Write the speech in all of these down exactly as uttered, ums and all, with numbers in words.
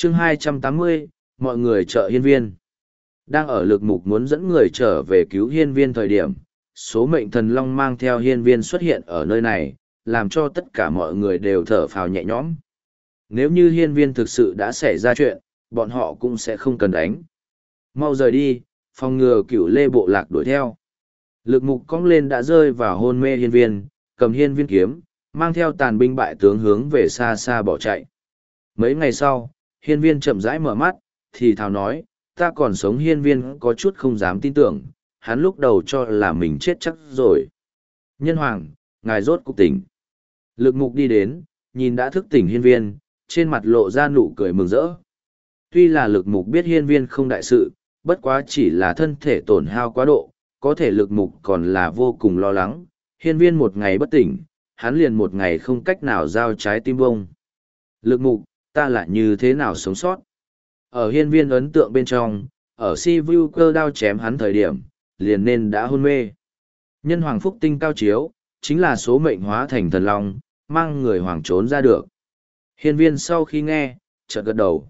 chương hai trăm tám mươi, mọi người trợ hiên viên. Đang ở lực mục muốn dẫn người trở về cứu hiên viên thời điểm, số mệnh thần long mang theo hiên viên xuất hiện ở nơi này, làm cho tất cả mọi người đều thở phào nhẹ nhõm. Nếu như hiên viên thực sự đã xảy ra chuyện, bọn họ cũng sẽ không cần đánh. Mau rời đi, phòng ngừa cửu lê bộ lạc đuổi theo. Lực mục cong lên đã rơi vào hôn mê hiên viên, cầm hiên viên kiếm, mang theo tàn binh bại tướng hướng về xa xa bỏ chạy. Mấy ngày sau, hiên viên chậm rãi mở mắt, thì thào nói, ta còn sống. Hiên viên có chút không dám tin tưởng, hắn lúc đầu cho là mình chết chắc rồi. Nhân hoàng, ngài rốt cục tỉnh. Lực mục đi đến, nhìn đã thức tỉnh hiên viên, trên mặt lộ ra nụ cười mừng rỡ. Tuy là lực mục biết hiên viên không đại sự, bất quá chỉ là thân thể tổn hao quá độ, có thể lực mục còn là vô cùng lo lắng. Hiên viên một ngày bất tỉnh, hắn liền một ngày không cách nào giao trái tim bông. Lực mục, ta lại như thế nào sống sót? Ở hiên viên ấn tượng bên trong, ở si vu cơ đao chém hắn thời điểm, liền nên đã hôn mê. Nhân hoàng phúc tinh cao chiếu, chính là số mệnh hóa thành thần long, mang người hoàng trốn ra được. Hiên viên sau khi nghe, chợt gật đầu.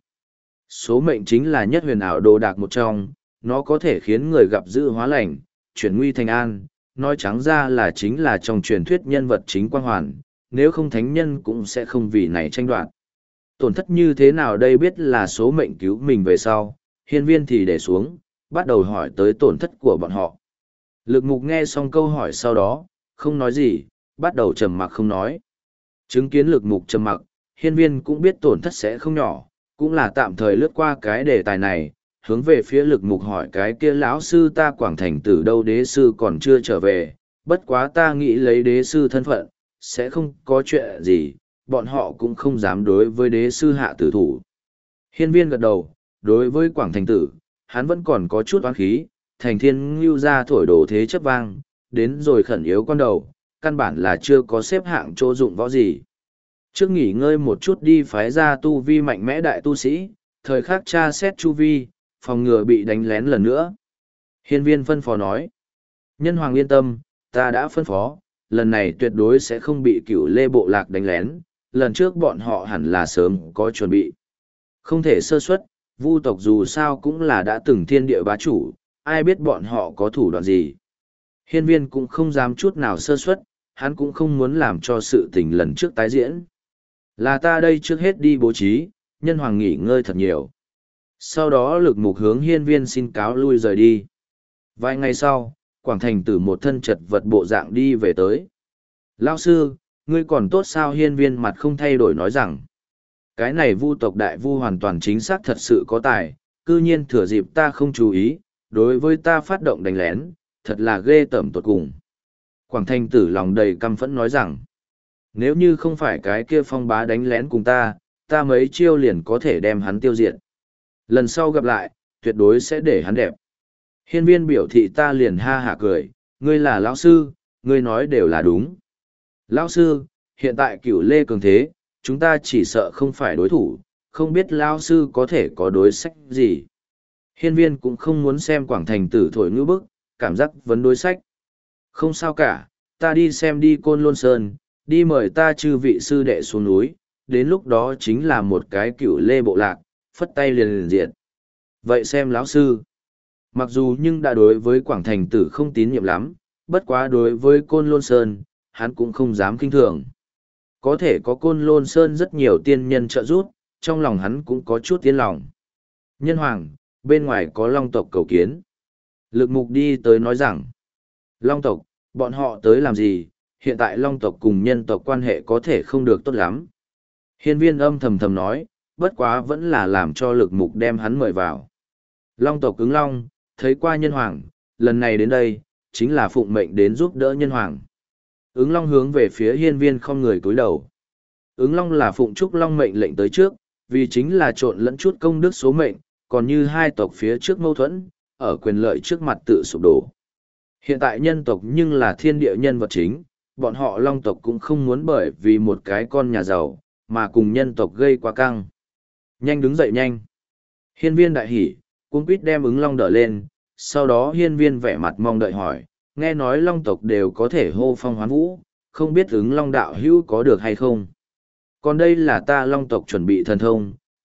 Số mệnh chính là nhất huyền ảo đồ đạc một trong, nó có thể khiến người gặp dữ hóa lành, chuyển nguy thành an, nói trắng ra là chính là trong truyền thuyết nhân vật chính quang hoàn, nếu không thánh nhân cũng sẽ không vì này tranh đoạt. Tổn thất như thế nào đây? Biết là số mệnh cứu mình về sau, hiên viên thì để xuống, bắt đầu hỏi tới tổn thất của bọn họ. Lực mục nghe xong câu hỏi sau đó, không nói gì, bắt đầu trầm mặc không nói. Chứng kiến lực mục trầm mặc, hiên viên cũng biết tổn thất sẽ không nhỏ, cũng là tạm thời lướt qua cái đề tài này, hướng về phía lực mục hỏi cái kia lão sư ta Quảng Thành Tử đâu? Đế sư còn chưa trở về, bất quá ta nghĩ lấy đế sư thân phận, sẽ không có chuyện gì, bọn họ cũng không dám đối với đế sư hạ tử thủ. Hiên viên gật đầu, đối với Quảng Thành Tử, hắn vẫn còn có chút oán khí, thành thiên ngưu ra thổi đồ thế chấp vang, đến rồi khẩn yếu con đầu, căn bản là chưa có xếp hạng chỗ dụng võ gì. Trước nghỉ ngơi một chút đi phái ra tu vi mạnh mẽ đại tu sĩ, thời khắc tra xét chu vi, phòng ngừa bị đánh lén lần nữa. Hiên viên phân phó nói, nhân hoàng yên tâm, ta đã phân phó, lần này tuyệt đối sẽ không bị cửu lê bộ lạc đánh lén, lần trước bọn họ hẳn là sớm có chuẩn bị. Không thể sơ suất, vu tộc dù sao cũng là đã từng thiên địa bá chủ, ai biết bọn họ có thủ đoạn gì. Hiên viên cũng không dám chút nào sơ suất, hắn cũng không muốn làm cho sự tình lần trước tái diễn. Là ta đây trước hết đi bố trí, nhân hoàng nghỉ ngơi thật nhiều. Sau đó lực mục hướng hiên viên xin cáo lui rời đi. Vài ngày sau, Quảng Thành Tử một thân chật vật bộ dạng đi về tới. Lao sư, ngươi còn tốt sao? Hiên viên mặt không thay đổi nói rằng, cái này vu tộc đại vu hoàn toàn chính xác thật sự có tài, cư nhiên thừa dịp ta không chú ý, đối với ta phát động đánh lén, thật là ghê tởm tột cùng. Quảng Thành Tử lòng đầy căm phẫn nói rằng, nếu như không phải cái kia phong bá đánh lén cùng ta, ta mấy chiêu liền có thể đem hắn tiêu diệt. Lần sau gặp lại, tuyệt đối sẽ để hắn đẹp. Hiên viên biểu thị ta liền ha hả cười, ngươi là lão sư, ngươi nói đều là đúng. Lão sư, hiện tại cửu lê cường thế, chúng ta chỉ sợ không phải đối thủ, không biết lão sư có thể có đối sách gì. Hiên viên cũng không muốn xem Quảng Thành Tử thổi ngữ bức, cảm giác vấn đối sách. Không sao cả, ta đi xem đi Côn Lôn Sơn, đi mời ta chư vị sư đệ xuống núi, đến lúc đó chính là một cái cửu lê bộ lạc, phất tay liền liền diệt. Vậy xem lão sư. Mặc dù nhưng đã đối với Quảng Thành Tử không tín nhiệm lắm, bất quá đối với Côn Lôn Sơn, hắn cũng không dám kinh thường. Có thể có Côn Lôn Sơn rất nhiều tiên nhân trợ giúp, trong lòng hắn cũng có chút yên lòng. Nhân hoàng, bên ngoài có long tộc cầu kiến. Lực mục đi tới nói rằng, long tộc, bọn họ tới làm gì? Hiện tại long tộc cùng nhân tộc quan hệ có thể không được tốt lắm. Hiên viên âm thầm thầm nói, bất quá vẫn là làm cho lực mục đem hắn mời vào. Long tộc ứng long, thấy qua nhân hoàng, lần này đến đây, chính là phụng mệnh đến giúp đỡ nhân hoàng. Ứng long hướng về phía hiên viên không người cúi đầu. Ứng long là phụng trúc long mệnh lệnh tới trước, vì chính là trộn lẫn chút công đức số mệnh, còn như hai tộc phía trước mâu thuẫn, ở quyền lợi trước mặt tự sụp đổ. Hiện tại nhân tộc nhưng là thiên địa nhân vật chính, bọn họ long tộc cũng không muốn bởi vì một cái con nhà giàu, mà cùng nhân tộc gây quá căng. Nhanh đứng dậy nhanh. Hiên viên đại hỉ, cuống quýt đem ứng long đỡ lên, sau đó hiên viên vẻ mặt mong đợi hỏi, nghe nói long tộc đều có thể hô phong hoán vũ, không biết ứng long đạo hữu có được hay không. Còn đây là ta long tộc chuẩn bị thần thông,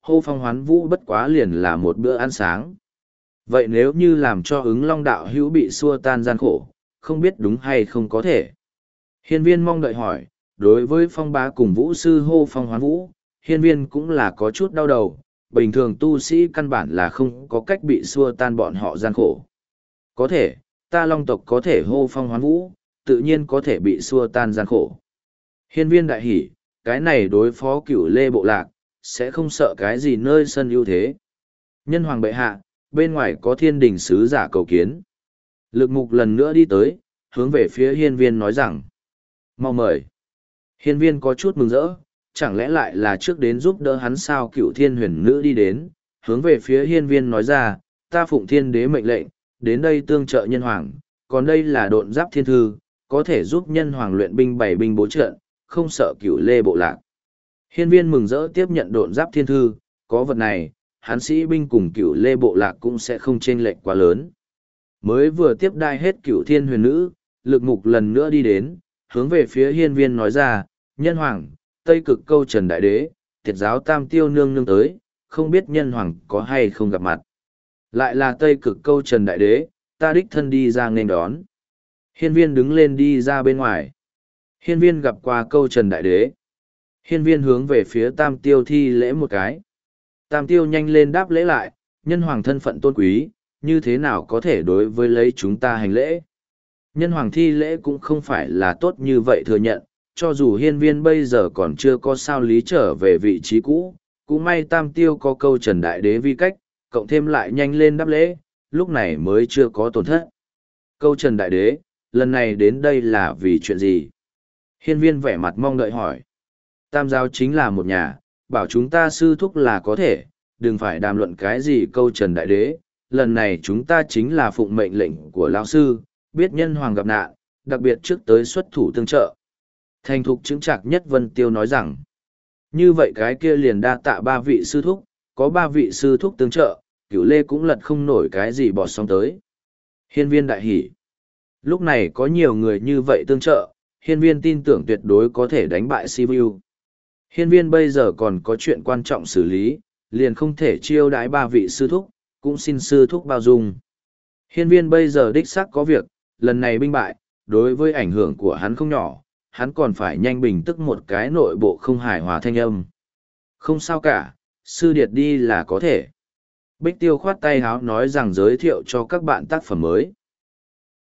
hô phong hoán vũ bất quá liền là một bữa ăn sáng. Vậy nếu như làm cho ứng long đạo hữu bị xua tan gian khổ, không biết đúng hay không có thể. Hiên viên mong đợi hỏi, đối với phong bá cùng vũ sư hô phong hoán vũ, hiên viên cũng là có chút đau đầu, bình thường tu sĩ căn bản là không có cách bị xua tan bọn họ gian khổ. Có thể, ta long tộc có thể hô phong hoán vũ, tự nhiên có thể bị xua tan gian khổ. Hiên viên đại hỉ, cái này đối phó cửu lê bộ lạc, sẽ không sợ cái gì nơi sân ưu thế. Nhân hoàng bệ hạ, bên ngoài có thiên đình sứ giả cầu kiến. Lực mục lần nữa đi tới, hướng về phía hiên viên nói rằng, mau mời. Hiên viên có chút mừng rỡ, chẳng lẽ lại là trước đến giúp đỡ hắn sao cửu thiên huyền nữ đi đến, hướng về phía hiên viên nói ra, ta phụng thiên đế mệnh lệnh, đến đây tương trợ nhân hoàng, còn đây là độn giáp thiên thư, có thể giúp nhân hoàng luyện binh bảy binh bố trận, không sợ cửu lê bộ lạc. Hiên viên mừng rỡ tiếp nhận độn giáp thiên thư, có vật này, hắn sĩ binh cùng cửu lê bộ lạc cũng sẽ không chênh lệch quá lớn. Mới vừa tiếp đai hết cửu thiên huyền nữ, lực mục lần nữa đi đến, hướng về phía hiên viên nói ra, nhân hoàng, Tây Cực Câu Trần Đại Đế, tiệt giáo Tam Tiêu nương nương tới, không biết nhân hoàng có hay không gặp mặt. Lại là Tây Cực Câu Trần Đại Đế, ta đích thân đi ra nên đón. Hiên viên đứng lên đi ra bên ngoài. Hiên viên gặp qua Câu Trần Đại Đế. Hiên viên hướng về phía Tam Tiêu thi lễ một cái. Tam Tiêu nhanh lên đáp lễ lại, nhân hoàng thân phận tôn quý, như thế nào có thể đối với lấy chúng ta hành lễ. Nhân hoàng thi lễ cũng không phải là tốt như vậy thừa nhận, cho dù hiên viên bây giờ còn chưa có sao lý trở về vị trí cũ, cũng may Tam Tiêu có Câu Trần Đại Đế vi cách, cộng thêm lại nhanh lên đáp lễ, lúc này mới chưa có tổn thất. Câu Trần Đại Đế, lần này đến đây là vì chuyện gì? Hiên viên vẻ mặt mong đợi hỏi. Tam giáo chính là một nhà, bảo chúng ta sư thúc là có thể, đừng phải đàm luận cái gì Câu Trần Đại Đế, lần này chúng ta chính là phụng mệnh lệnh của lão sư, biết nhân hoàng gặp nạn, đặc biệt trước tới xuất thủ tương trợ. Thành thục chứng trạc nhất Vân Tiêu nói rằng, như vậy cái kia liền đa tạ ba vị sư thúc, có ba vị sư thúc tương trợ, cửu lê cũng lật không nổi cái gì bọt sóng tới. Hiên viên đại hỉ. Lúc này có nhiều người như vậy tương trợ, hiên viên tin tưởng tuyệt đối có thể đánh bại Sivu. Hiên viên bây giờ còn có chuyện quan trọng xử lý, liền không thể chiêu đãi ba vị sư thúc, cũng xin sư thúc bao dung. Hiên viên bây giờ đích xác có việc, lần này binh bại, đối với ảnh hưởng của hắn không nhỏ, hắn còn phải nhanh bình tức một cái nội bộ không hài hòa thanh âm. Không sao cả, sư điệt đi là có thể. Bích Tiêu khoát tay háo nói rằng giới thiệu cho các bạn tác phẩm mới.